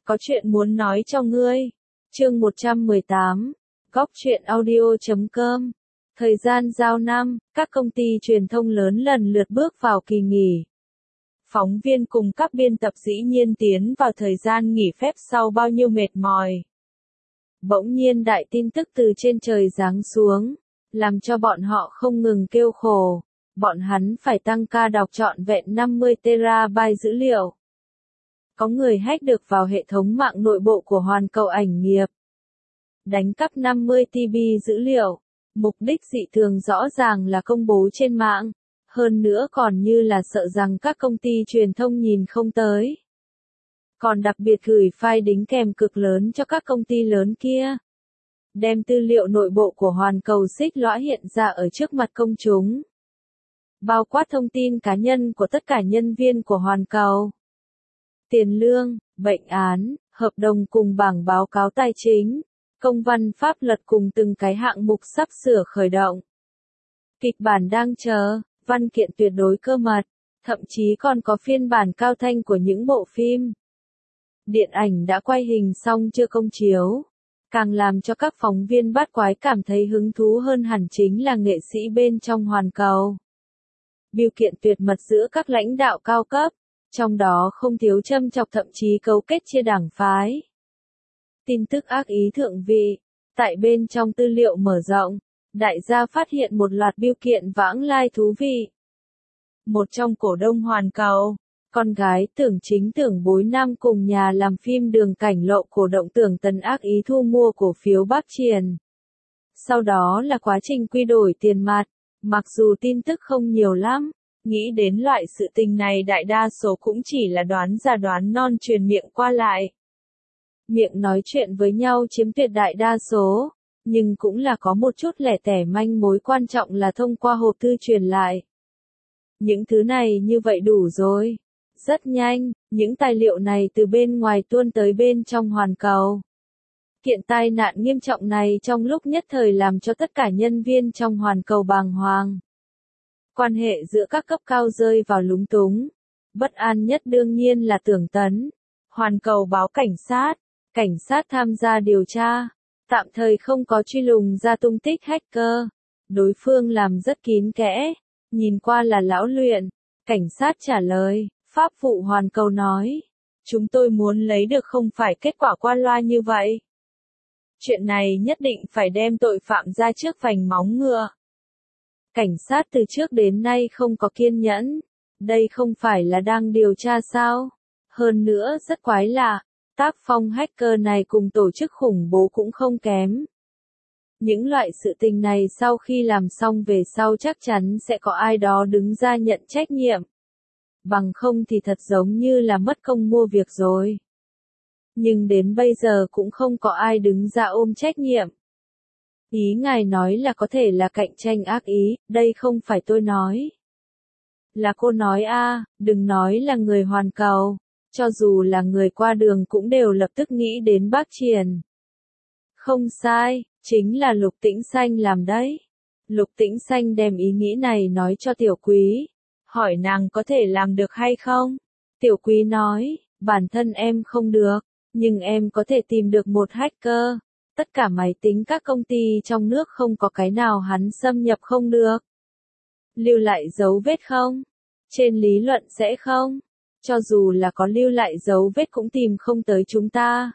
Có chuyện muốn nói cho ngươi. Chương 118. Góc truyện audio.com. Thời gian giao năm, các công ty truyền thông lớn lần lượt bước vào kỳ nghỉ. Phóng viên cùng các biên tập dĩ nhiên tiến vào thời gian nghỉ phép sau bao nhiêu mệt mỏi. Bỗng nhiên đại tin tức từ trên trời giáng xuống, làm cho bọn họ không ngừng kêu khổ. Bọn hắn phải tăng ca đọc trọn vẹn 50 terabyte dữ liệu. Có người hack được vào hệ thống mạng nội bộ của Hoàn Cầu Ảnh Nghiệp. Đánh cắp 50 TB dữ liệu. Mục đích dị thường rõ ràng là công bố trên mạng. Hơn nữa còn như là sợ rằng các công ty truyền thông nhìn không tới. Còn đặc biệt gửi file đính kèm cực lớn cho các công ty lớn kia. Đem tư liệu nội bộ của Hoàn Cầu xích lõa hiện ra ở trước mặt công chúng. Bao quát thông tin cá nhân của tất cả nhân viên của Hoàn Cầu. Tiền lương, bệnh án, hợp đồng cùng bảng báo cáo tài chính, công văn pháp luật cùng từng cái hạng mục sắp sửa khởi động. Kịch bản đang chờ, văn kiện tuyệt đối cơ mật, thậm chí còn có phiên bản cao thanh của những bộ phim. Điện ảnh đã quay hình xong chưa công chiếu. Càng làm cho các phóng viên bát quái cảm thấy hứng thú hơn hẳn chính là nghệ sĩ bên trong Hoàn Cầu. Bưu kiện tuyệt mật giữa các lãnh đạo cao cấp, trong đó không thiếu châm chọc thậm chí cấu kết chia đảng phái. Tin tức ác ý thượng vị, tại bên trong tư liệu mở rộng, đại gia phát hiện một loạt bưu kiện vãng lai thú vị. Một trong cổ đông Hoàn Cầu, con gái Tưởng Chính Tưởng Bối Nam cùng nhà làm phim Đường Cảnh Lộ cổ động Tưởng Tần ác ý thu mua cổ phiếu Bắc Triền. Sau đó là quá trình quy đổi tiền mặt, mặc dù tin tức không nhiều lắm. Nghĩ đến loại sự tình này đại đa số cũng chỉ là đoán già đoán non truyền miệng qua lại. Miệng nói chuyện với nhau chiếm tuyệt đại đa số, nhưng cũng là có một chút lẻ tẻ manh mối quan trọng là thông qua hộp thư truyền lại. Những thứ này như vậy đủ rồi. Rất nhanh, những tài liệu này từ bên ngoài tuôn tới bên trong Hoàn Cầu. Kiện tai nạn nghiêm trọng này trong lúc nhất thời làm cho tất cả nhân viên trong Hoàn Cầu bàng hoàng. Quan hệ giữa các cấp cao rơi vào lúng túng. Bất an nhất đương nhiên là Tưởng Tấn. Hoàn Cầu báo cảnh sát tham gia điều tra. Tạm thời không có truy lùng ra tung tích hacker. Đối phương làm rất kín kẽ. Nhìn qua là lão luyện. Cảnh sát trả lời, pháp vụ Hoàn Cầu nói. Chúng tôi muốn lấy được không phải kết quả qua loa như vậy. Chuyện này nhất định phải đem tội phạm ra trước vành móng ngựa. Cảnh sát từ trước đến nay không có kiên nhẫn. Đây không phải là đang điều tra sao? Hơn nữa rất quái lạ, tác phong hacker này cùng tổ chức khủng bố cũng không kém. Những loại sự tình này sau khi làm xong về sau chắc chắn sẽ có ai đó đứng ra nhận trách nhiệm. Bằng không thì thật giống như là mất công mua việc rồi. Nhưng đến bây giờ cũng không có ai đứng ra ôm trách nhiệm. Ý ngài nói là có thể là cạnh tranh ác ý, đây không phải tôi nói. Là cô nói đừng nói là người Hoàn Cầu, cho dù là người qua đường cũng đều lập tức nghĩ đến Bắc Triền. Không sai, chính là Lục Tĩnh Xanh làm đấy. Lục Tĩnh Xanh đem ý nghĩ này nói cho Tiểu Quý, hỏi nàng có thể làm được hay không? Tiểu Quý nói, bản thân em không được, nhưng em có thể tìm được một hacker. Tất cả máy tính các công ty trong nước không có cái nào hắn xâm nhập không được. Lưu lại dấu vết không? Trên lý luận sẽ không. Cho dù là có lưu lại dấu vết cũng tìm không tới chúng ta.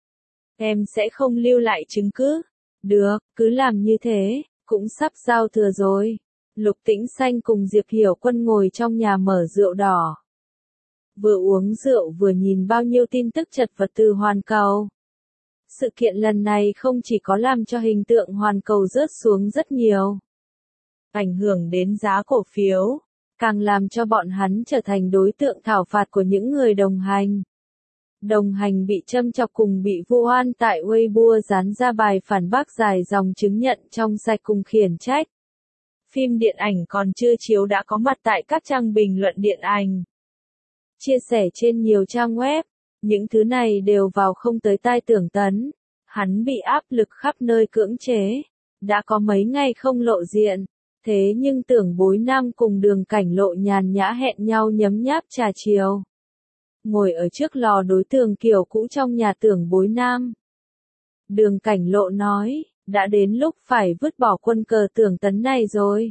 Em sẽ không lưu lại chứng cứ. Được, cứ làm như thế, cũng sắp giao thừa rồi. Lục Tĩnh Xanh cùng Diệp Hiểu Quân ngồi trong nhà mở rượu đỏ. Vừa uống rượu vừa nhìn bao nhiêu tin tức chật vật từ Hoàn Cầu. Sự kiện lần này không chỉ có làm cho hình tượng Hoàn Cầu rớt xuống rất nhiều, ảnh hưởng đến giá cổ phiếu, càng làm cho bọn hắn trở thành đối tượng thảo phạt của những người đồng hành. Đồng hành bị châm chọc cùng bị vu oan tại Weibo dán ra bài phản bác dài dòng chứng nhận trong sạch cùng khiển trách. Phim điện ảnh còn chưa chiếu đã có mặt tại các trang bình luận điện ảnh. Chia sẻ trên nhiều trang web. Những thứ này đều vào không tới tai Tưởng Tấn. Hắn bị áp lực khắp nơi cưỡng chế. Đã có mấy ngày không lộ diện. Thế nhưng Tưởng Bối Nam cùng Đường Cảnh Lộ nhàn nhã hẹn nhau nhấm nháp trà chiều. ngồi ở trước lò đối tường kiểu cũ trong nhà Tưởng Bối Nam. Đường Cảnh Lộ nói, đã đến lúc phải vứt bỏ quân cờ Tưởng Tấn này rồi.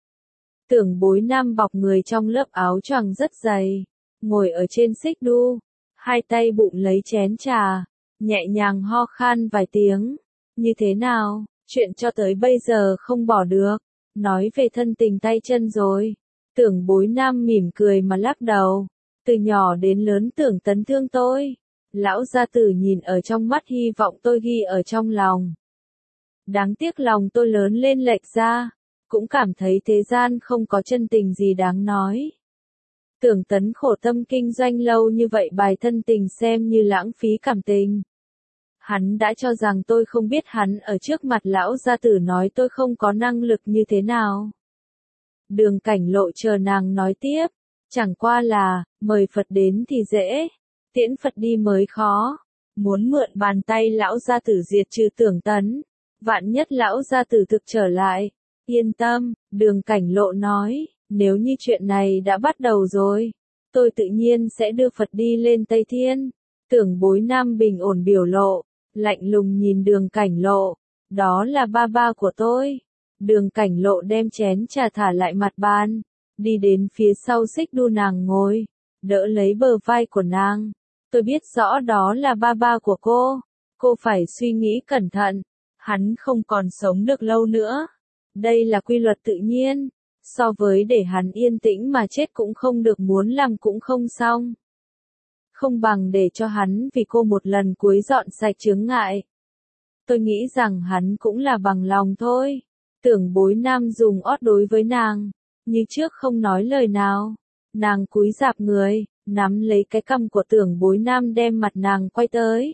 Tưởng Bối Nam bọc người trong lớp áo choàng rất dày, ngồi ở trên xích đu, hai tay bụng lấy chén trà, nhẹ nhàng ho khan vài tiếng. Như thế nào, chuyện cho tới bây giờ không bỏ được, nói về thân tình tay chân rồi. Tưởng Bối Nam mỉm cười mà lắc đầu, từ nhỏ đến lớn Tưởng Tấn thương tôi. Lão gia tử nhìn ở trong mắt, hy vọng tôi ghi ở trong lòng. Đáng tiếc lòng tôi lớn lên lệch ra, cũng cảm thấy thế gian không có chân tình gì đáng nói. Tưởng Tấn khổ tâm kinh doanh lâu như vậy, bài thân tình xem như lãng phí cảm tình. Hắn đã cho rằng tôi không biết hắn ở trước mặt lão gia tử nói tôi không có năng lực như thế nào. Đường Cảnh Lộ chờ nàng nói tiếp, chẳng qua là, mời Phật đến thì dễ, tiễn Phật đi mới khó. Muốn mượn bàn tay lão gia tử diệt trừ Tưởng Tấn, vạn nhất lão gia tử thực trở lại. Yên tâm, Đường Cảnh Lộ nói, nếu như chuyện này đã bắt đầu rồi, tôi tự nhiên sẽ đưa Phật đi lên Tây Thiên. Tưởng Bối Nam bình ổn biểu lộ, lạnh lùng nhìn Đường Cảnh Lộ, đó là ba ba của tôi. Đường Cảnh Lộ đem chén trà thả lại mặt bàn, đi đến phía sau xích đu nàng ngồi, đỡ lấy bờ vai của nàng. Tôi biết rõ đó là ba ba của cô phải suy nghĩ cẩn thận, hắn không còn sống được lâu nữa. Đây là quy luật tự nhiên, so với để hắn yên tĩnh mà chết cũng không được, muốn làm cũng không xong. Không bằng để cho hắn vì cô một lần cuối dọn sạch chướng ngại. Tôi nghĩ rằng hắn cũng là bằng lòng thôi. Tưởng Bối Nam dùng ót đối với nàng, như trước không nói lời nào. Nàng cúi rạp người, nắm lấy cái cằm của Tưởng Bối Nam đem mặt nàng quay tới.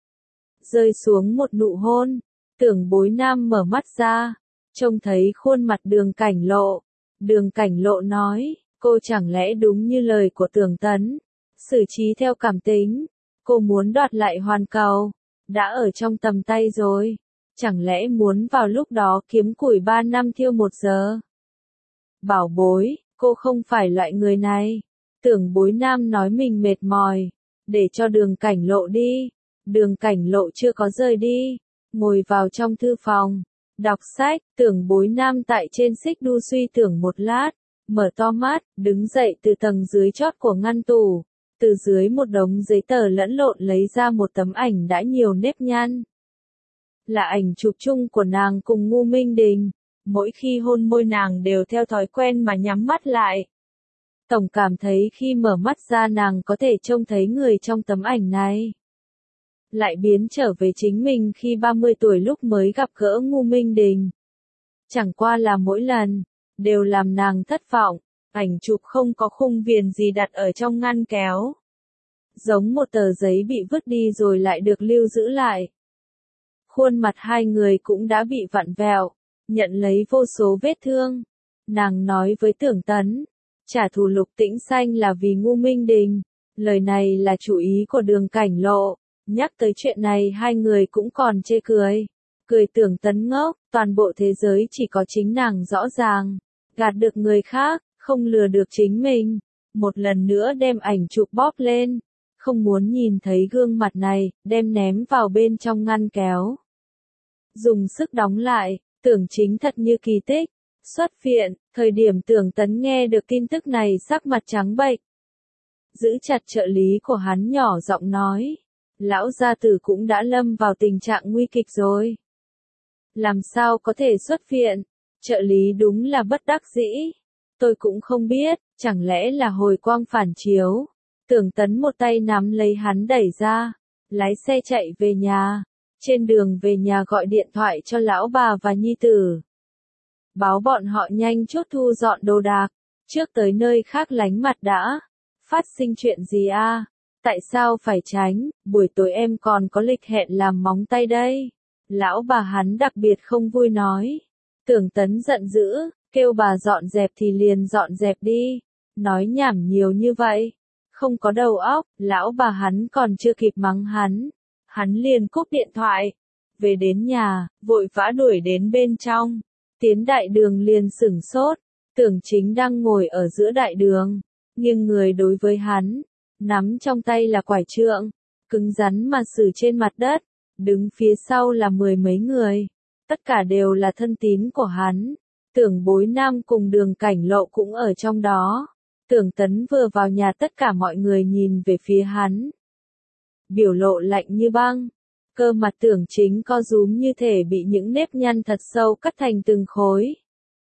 Rơi xuống một nụ hôn, Tưởng Bối Nam mở mắt ra, trông thấy khuôn mặt Đường Cảnh Lộ. Đường Cảnh Lộ nói, cô chẳng lẽ đúng như lời của Tưởng Tấn, xử trí theo cảm tính, cô muốn đoạt lại hoàn cầu, đã ở trong tầm tay rồi, chẳng lẽ muốn vào lúc đó kiếm củi 3 năm thiêu 1 giờ. Bảo bối, cô không phải loại người này. Tưởng Bối Nam nói mình mệt mỏi, để cho Đường Cảnh Lộ đi. Đường Cảnh Lộ chưa có rời đi, ngồi vào trong thư phòng, đọc sách. Tưởng Bối Nam tại trên xích đu suy tưởng một lát, mở to mắt, đứng dậy từ tầng dưới chót của ngăn tủ, từ dưới một đống giấy tờ lẫn lộn lấy ra một tấm ảnh đã nhiều nếp nhăn. Là ảnh chụp chung của nàng cùng Ngô Minh Đình, mỗi khi hôn môi nàng đều theo thói quen mà nhắm mắt lại. Tổng cảm thấy khi mở mắt ra nàng có thể trông thấy người trong tấm ảnh này. Lại biến trở về chính mình khi 30 tuổi lúc mới gặp gỡ Ngô Minh Đình. Chẳng qua là mỗi lần, đều làm nàng thất vọng, ảnh chụp không có khung viền gì đặt ở trong ngăn kéo. Giống một tờ giấy bị vứt đi rồi lại được lưu giữ lại. Khuôn mặt hai người cũng đã bị vặn vẹo, nhận lấy vô số vết thương. Nàng nói với Tưởng Tấn, trả thù Lục Tĩnh Xanh là vì Ngô Minh Đình. Lời này là chủ ý của Đường Cảnh Lộ. Nhắc tới chuyện này hai người cũng còn chê cười. Cười Tưởng Tấn ngốc, toàn bộ thế giới chỉ có chính nàng rõ ràng. Gạt được người khác, không lừa được chính mình. Một lần nữa đem ảnh chụp bóp lên. Không muốn nhìn thấy gương mặt này, đem ném vào bên trong ngăn kéo. Dùng sức đóng lại, Tưởng Chính thật như kỳ tích. Xuất viện, thời điểm Tưởng Tấn nghe được tin tức này sắc mặt trắng bệch. Giữ chặt trợ lý của hắn nhỏ giọng nói. Lão gia tử cũng đã lâm vào tình trạng nguy kịch rồi. Làm sao có thể xuất viện? Trợ lý đúng là bất đắc dĩ. Tôi cũng không biết, chẳng lẽ là hồi quang phản chiếu. Tưởng Tấn một tay nắm lấy hắn đẩy ra, lái xe chạy về nhà. Trên đường về nhà gọi điện thoại cho lão bà và nhi tử. Báo bọn họ nhanh chốt thu dọn đồ đạc, trước tới nơi khác lánh mặt đã. Phát sinh chuyện gì a? Tại sao phải tránh, buổi tối em còn có lịch hẹn làm móng tay đây. Lão bà hắn đặc biệt không vui nói. Tưởng Tấn giận dữ, kêu bà dọn dẹp thì liền dọn dẹp đi. Nói nhảm nhiều như vậy. Không có đầu óc, lão bà hắn còn chưa kịp mắng hắn. Hắn liền cúp điện thoại. Về đến nhà, vội vã đuổi đến bên trong. Tiến đại đường liền sửng sốt. Tưởng Chính đang ngồi ở giữa đại đường, nghiêng người đối với hắn. nắm trong tay là quải trượng, cứng rắn mà xử trên mặt đất, đứng phía sau là mười mấy người, tất cả đều là thân tín của hắn. Tưởng Bối Nam cùng Đường Cảnh Lộ cũng ở trong đó. Tưởng Tấn vừa vào nhà tất cả mọi người nhìn về phía hắn. Biểu lộ lạnh như băng, cơ mặt Tưởng Chính co rúm như thể bị những nếp nhăn thật sâu cắt thành từng khối.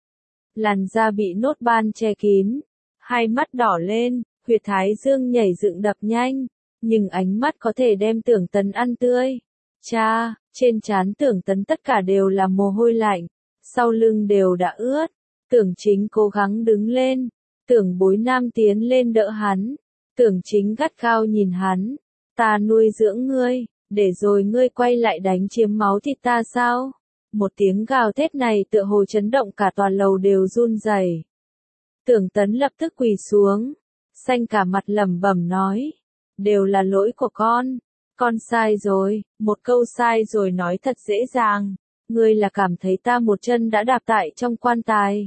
Làn da bị nốt ban che kín, hai mắt đỏ lên, huyệt thái dương nhảy dựng đập nhanh, nhưng ánh mắt có thể đem Tưởng Tấn ăn tươi. Cha, trên trán Tưởng Tấn tất cả đều là mồ hôi lạnh, sau lưng đều đã ướt. Tưởng Chính cố gắng đứng lên, Tưởng Bối Nam tiến lên đỡ hắn. Tưởng Chính gắt gao nhìn hắn, ta nuôi dưỡng ngươi, để rồi ngươi quay lại đánh chiếm máu thịt ta sao? Một tiếng gào thét này tựa hồ chấn động cả tòa lầu đều run rẩy. Tưởng Tấn lập tức quỳ xuống, xanh cả mặt lẩm bẩm nói, đều là lỗi của con sai rồi, một câu sai rồi nói thật dễ dàng, ngươi là cảm thấy ta một chân đã đạp tại trong quan tài.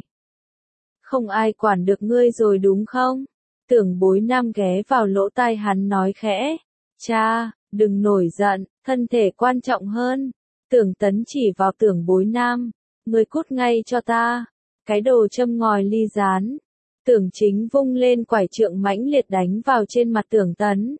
Không ai quản được ngươi rồi đúng không? Tưởng Bối Nam ghé vào lỗ tai hắn nói khẽ, cha, đừng nổi giận, thân thể quan trọng hơn. Tưởng Tấn chỉ vào Tưởng Bối Nam, ngươi cút ngay cho ta, cái đồ châm ngòi ly gián. Tưởng Chính vung lên quải trượng mãnh liệt đánh vào trên mặt Tưởng Tấn.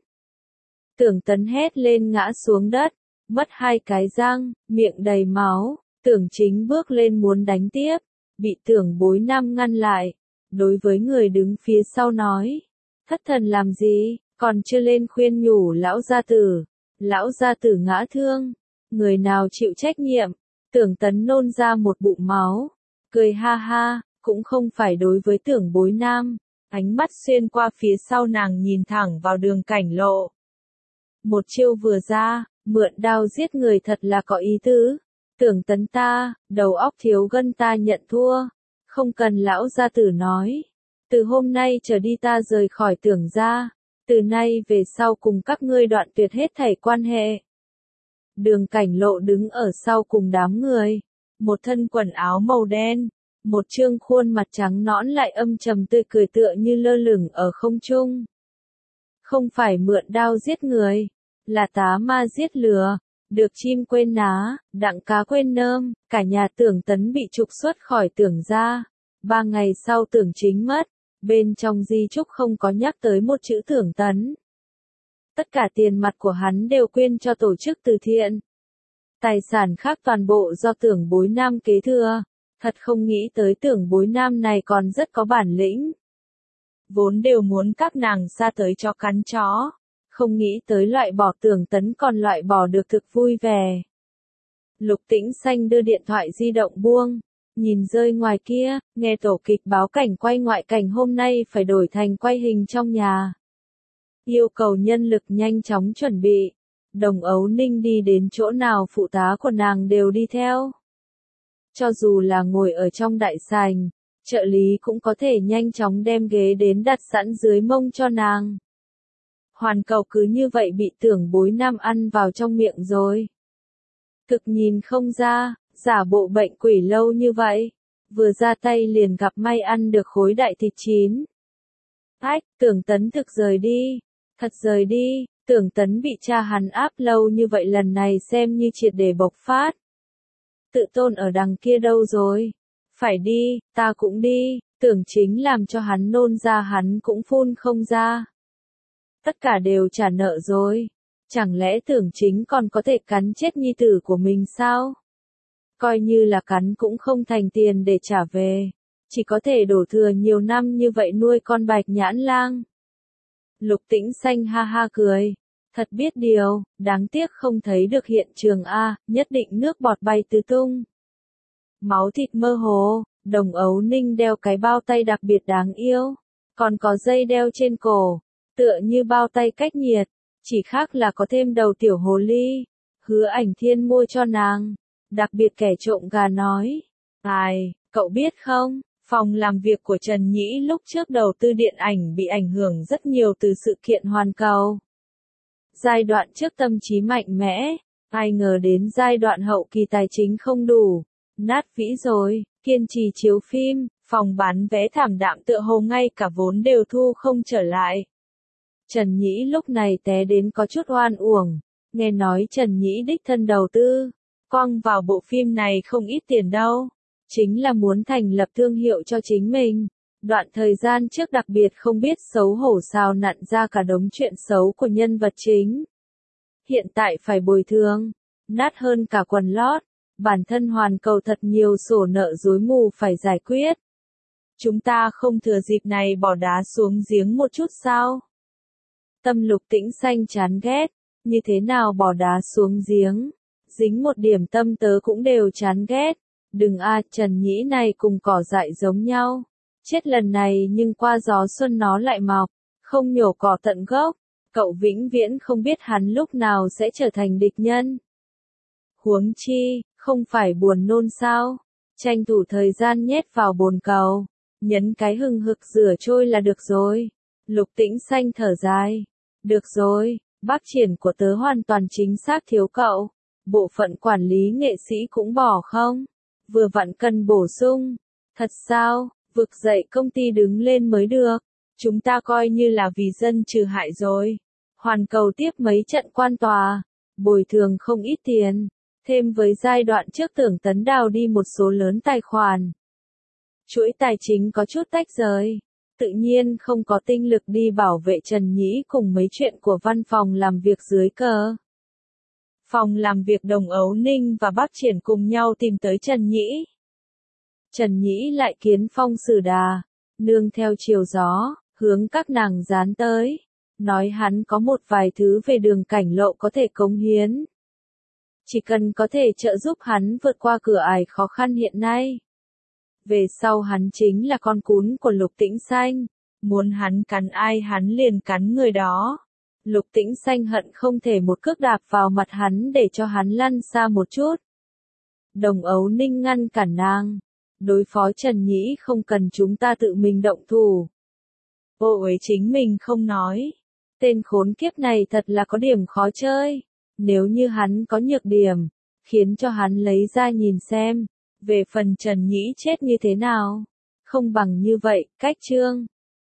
Tưởng Tấn hét lên ngã xuống đất, mất hai cái răng, miệng đầy máu. Tưởng Chính bước lên muốn đánh tiếp, bị Tưởng Bối Nam ngăn lại. Đối với người đứng phía sau nói, thất thần làm gì, còn chưa lên khuyên nhủ lão gia tử. Lão gia tử ngã thương, người nào chịu trách nhiệm? Tưởng Tấn nôn ra một bụng máu, cười ha ha, cũng không phải đối với Tưởng Bối Nam. Ánh mắt xuyên qua phía sau nàng nhìn thẳng vào Đường Cảnh Lộ. Một chiêu vừa ra, mượn đao giết người thật là có ý tứ. Tưởng Tấn ta, đầu óc thiếu gân ta nhận thua. Không cần lão gia tử nói. Từ hôm nay trở đi ta rời khỏi Tưởng gia. Từ nay về sau cùng các ngươi đoạn tuyệt hết thảy quan hệ. Đường Cảnh Lộ đứng ở sau cùng đám người. Một thân quần áo màu đen. Một trương khuôn mặt trắng nõn lại âm trầm tươi cười tựa như lơ lửng ở không trung. Không phải mượn đao giết người, là tá ma giết lừa. Được chim quên ná, đặng cá quên nơm, cả nhà Tưởng Tấn bị trục xuất khỏi Tưởng gia. 3 ngày sau Tưởng Chính mất, bên trong di chúc không có nhắc tới một chữ Tưởng Tấn. Tất cả tiền mặt của hắn đều quyên cho tổ chức từ thiện. Tài sản khác toàn bộ do Tưởng Bối Nam kế thừa. Thật không nghĩ tới Tưởng Bối Nam này còn rất có bản lĩnh. Vốn đều muốn các nàng xa tới cho cắn chó. Không nghĩ tới loại bỏ Tưởng Tấn còn loại bỏ được thực vui vẻ. Lục Tĩnh Xanh đưa điện thoại di động buông, nhìn rơi ngoài kia, nghe tổ kịch báo cảnh quay ngoại cảnh hôm nay phải đổi thành quay hình trong nhà. Yêu cầu nhân lực nhanh chóng chuẩn bị. Đồng Ấu Ninh đi đến chỗ nào phụ tá của nàng đều đi theo. Cho dù là ngồi ở trong đại sảnh, trợ lý cũng có thể nhanh chóng đem ghế đến đặt sẵn dưới mông cho nàng. Hoàn Cầu cứ như vậy bị Tưởng Bối Nam ăn vào trong miệng rồi. Thực nhìn không ra, giả bộ bệnh quỷ lâu như vậy. Vừa ra tay liền gặp may ăn được khối đại thịt chín. Ách, Tưởng Tấn thực rời đi. Thật rời đi, Tưởng Tấn bị cha hắn áp lâu như vậy lần này xem như triệt để bộc phát. Tự tôn ở đằng kia đâu rồi? Phải đi, ta cũng đi, Tưởng Chính làm cho hắn nôn ra hắn cũng phun không ra. Tất cả đều trả nợ rồi. Chẳng lẽ Tưởng Chính còn có thể cắn chết nhi tử của mình sao? Coi như là cắn cũng không thành tiền để trả về. Chỉ có thể đổ thừa nhiều năm như vậy nuôi con Bạch Nhãn Lang. Lục Tĩnh Xanh ha ha cười. Thật biết điều, đáng tiếc không thấy được hiện trường A, nhất định nước bọt bay tứ tung. Máu thịt mơ hồ, Đồng Ấu Ninh đeo cái bao tay đặc biệt đáng yêu. Còn có dây đeo trên cổ, tựa như bao tay cách nhiệt, chỉ khác là có thêm đầu tiểu hồ ly. Hứa Ảnh Thiên mua cho nàng. Đặc biệt kẻ trộm gà nói. Ai, cậu biết không, phòng làm việc của Trần Nhĩ lúc trước đầu tư điện ảnh bị ảnh hưởng rất nhiều từ sự kiện Hoàn Cầu. Giai đoạn trước tâm trí mạnh mẽ, ai ngờ đến giai đoạn hậu kỳ tài chính không đủ, nát vĩ rồi, kiên trì chiếu phim, phòng bán vé thảm đạm tựa hồ ngay cả vốn đều thu không trở lại. Trần Nhĩ lúc này té đến có chút oan uổng, nghe nói Trần Nhĩ đích thân đầu tư, quăng vào bộ phim này không ít tiền đâu, chính là muốn thành lập thương hiệu cho chính mình. Đoạn thời gian trước đặc biệt không biết xấu hổ sao nặn ra cả đống chuyện xấu của nhân vật chính. Hiện tại phải bồi thường, nát hơn cả quần lót, bản thân hoàn cầu thật nhiều sổ nợ rối mù phải giải quyết. Chúng ta không thừa dịp này bỏ đá xuống giếng một chút sao? Tâm Lục Tĩnh Xanh chán ghét, như thế nào bỏ đá xuống giếng, dính một điểm tâm tớ cũng đều chán ghét. Đừng Trần Nhĩ này cùng cỏ dại giống nhau. Chết lần này nhưng qua gió xuân nó lại mọc, không nhổ cỏ tận gốc, cậu vĩnh viễn không biết hắn lúc nào sẽ trở thành địch nhân. Huống chi, không phải buồn nôn sao, tranh thủ thời gian nhét vào bồn cầu, nhấn cái hừng hực rửa trôi là được rồi. Lục Tĩnh Xanh thở dài, được rồi, bác triển của tớ hoàn toàn chính xác thiếu cậu, bộ phận quản lý nghệ sĩ cũng bỏ không, vừa vặn cần bổ sung, thật sao? Vực dậy công ty đứng lên mới được. Chúng ta coi như là vì dân trừ hại rồi. Hoàn cầu tiếp mấy trận quan tòa. Bồi thường không ít tiền. Thêm với giai đoạn trước Tưởng Tấn đào đi một số lớn tài khoản. Chuỗi tài chính có chút tách rời. Tự nhiên không có tinh lực đi bảo vệ Trần Nhĩ cùng mấy chuyện của văn phòng làm việc dưới cờ. Phòng làm việc Đồng Ấu Ninh và Bác Triển cùng nhau tìm tới Trần Nhĩ. Trần Nhĩ lại kiến phong xử đà, nương theo chiều gió, hướng các nàng dán tới, nói hắn có một vài thứ về đường cảnh lộ có thể cống hiến. Chỉ cần có thể trợ giúp hắn vượt qua cửa ải khó khăn hiện nay. Về sau hắn chính là con cún của Lục Tĩnh Xanh, muốn hắn cắn ai hắn liền cắn người đó. Lục Tĩnh Xanh hận không thể một cước đạp vào mặt hắn để cho hắn lăn xa một chút. Đồng Ấu Ninh ngăn cản nàng. Đối phó Trần Nhĩ không cần chúng ta tự mình động thủ. Ôi chính mình không nói. Tên khốn kiếp này thật là có điểm khó chơi. Nếu như hắn có nhược điểm, khiến cho hắn lấy ra nhìn xem. Về phần Trần Nhĩ chết như thế nào. Không bằng như vậy, cách chương.